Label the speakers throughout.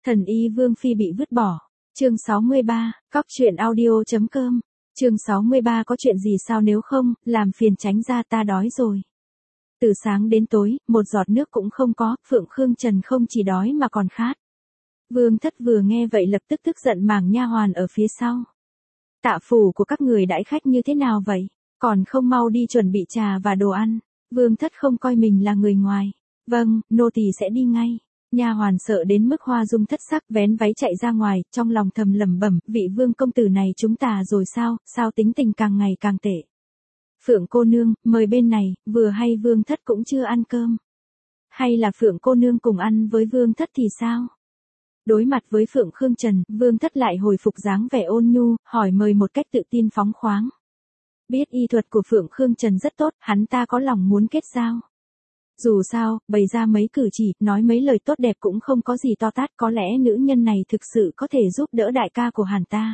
Speaker 1: Thần y Vương Phi bị vứt bỏ. Chương 63, cóc truyện audio.com. Chương 63 có chuyện gì sao nếu không, làm phiền tránh ra ta đói rồi. Từ sáng đến tối, một giọt nước cũng không có, Phượng Khương Trần không chỉ đói mà còn khát. Vương Thất vừa nghe vậy lập tức tức giận màng nha hoàn ở phía sau. Tạ phủ của các người đãi khách như thế nào vậy? Còn không mau đi chuẩn bị trà và đồ ăn. Vương Thất không coi mình là người ngoài. Vâng, nô tỳ sẽ đi ngay. Nha hoàn sợ đến mức hoa dung thất sắc vén váy chạy ra ngoài, trong lòng thầm lẩm bẩm, vị vương công tử này chúng ta rồi sao tính tình càng ngày càng tệ. Phượng cô nương, mời bên này, vừa hay Vương Thất cũng chưa ăn cơm. Hay là Phượng cô nương cùng ăn với Vương Thất thì sao? Đối mặt với Phượng Khương Trần, Vương Thất lại hồi phục dáng vẻ ôn nhu, hỏi mời một cách tự tin phóng khoáng. Biết y thuật của Phượng Khương Trần rất tốt, hắn ta có lòng muốn kết giao. Dù sao, bày ra mấy cử chỉ, nói mấy lời tốt đẹp cũng không có gì to tát, có lẽ nữ nhân này thực sự có thể giúp đỡ đại ca của hắn ta.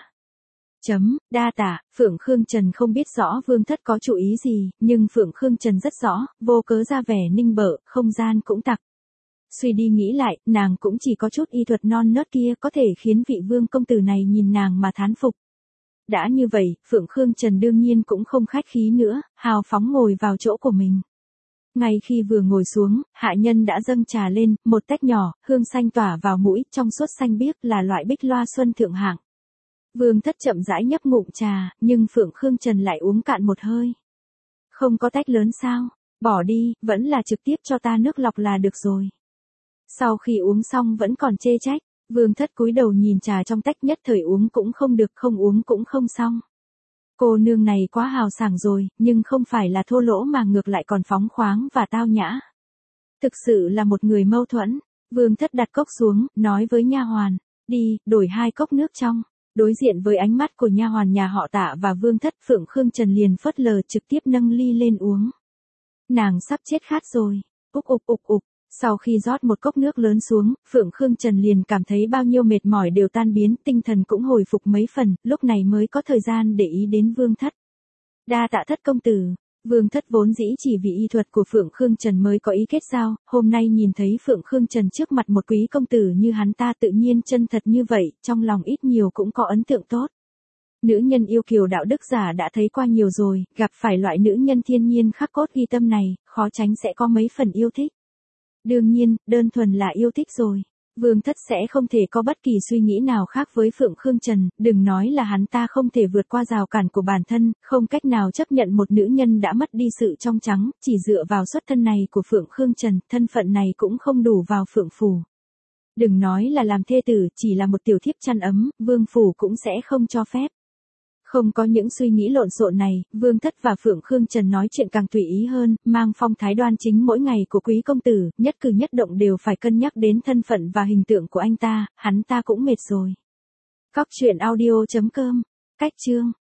Speaker 1: Đa tạ, Phượng Khương Trần không biết rõ Vương Thất có chủ ý gì, nhưng Phượng Khương Trần rất rõ, vô cớ ra vẻ ninh bợ, không gian cũng tặc. Suy đi nghĩ lại, nàng cũng chỉ có chút y thuật non nớt kia có thể khiến vị vương công tử này nhìn nàng mà thán phục. Đã như vậy, Phượng Khương Trần đương nhiên cũng không khách khí nữa, hào phóng ngồi vào chỗ của mình. Ngay khi vừa ngồi xuống, hạ nhân đã dâng trà lên, một tách nhỏ, hương xanh tỏa vào mũi, trong suốt xanh biếc là loại bích loa xuân thượng hạng. Vương Thất chậm rãi nhấp ngụm trà, nhưng Phượng Khương Trần lại uống cạn một hơi. Không có tách lớn sao? Bỏ đi, vẫn là trực tiếp cho ta nước lọc là được rồi. Sau khi uống xong vẫn còn chê trách, Vương Thất cúi đầu nhìn trà trong tách, nhất thời uống cũng không được, không uống cũng không xong. Cô nương này quá hào sảng rồi, nhưng không phải là thô lỗ mà ngược lại còn phóng khoáng và tao nhã. Thực sự là một người mâu thuẫn. Vương Thất đặt cốc xuống, nói với nha hoàn, đi, đổi 2 cốc nước trong. Đối diện với ánh mắt của nha hoàn nhà họ Tạ và Vương Thất, Phượng Khương Trần liền phớt lờ trực tiếp nâng ly lên uống. Nàng sắp chết khát rồi. Ục. Sau khi rót một cốc nước lớn xuống, Phượng Khương Trần liền cảm thấy bao nhiêu mệt mỏi đều tan biến, tinh thần cũng hồi phục mấy phần, lúc này mới có thời gian để ý đến Vương Thất. Đa tạ Thất công tử. Vương Thất vốn dĩ chỉ vì y thuật của Phượng Khương Trần mới có ý kết giao, hôm nay nhìn thấy Phượng Khương Trần trước mặt một quý công tử như hắn ta tự nhiên chân thật như vậy, trong lòng ít nhiều cũng có ấn tượng tốt. Nữ nhân yêu kiều đạo đức giả đã thấy qua nhiều rồi, gặp phải loại nữ nhân thiên nhiên khắc cốt ghi tâm này, khó tránh sẽ có mấy phần yêu thích. Đương nhiên, đơn thuần là yêu thích rồi. Vương Thất sẽ không thể có bất kỳ suy nghĩ nào khác với Phượng Khương Trần, đừng nói là hắn ta không thể vượt qua rào cản của bản thân, không cách nào chấp nhận một nữ nhân đã mất đi sự trong trắng, chỉ dựa vào xuất thân này của Phượng Khương Trần, thân phận này cũng không đủ vào Phượng Phủ. Đừng nói là làm thê tử, chỉ là một tiểu thiếp chăn ấm, Vương Phủ cũng sẽ không cho phép. Không có những suy nghĩ lộn xộn này, Vương Thất và Phượng Khương Trần nói chuyện càng tùy ý hơn, mang phong thái đoan chính mỗi ngày của quý công tử, nhất cử nhất động đều phải cân nhắc đến thân phận và hình tượng của anh ta, hắn ta cũng mệt rồi. Cóc truyện audio.com. Cách chương.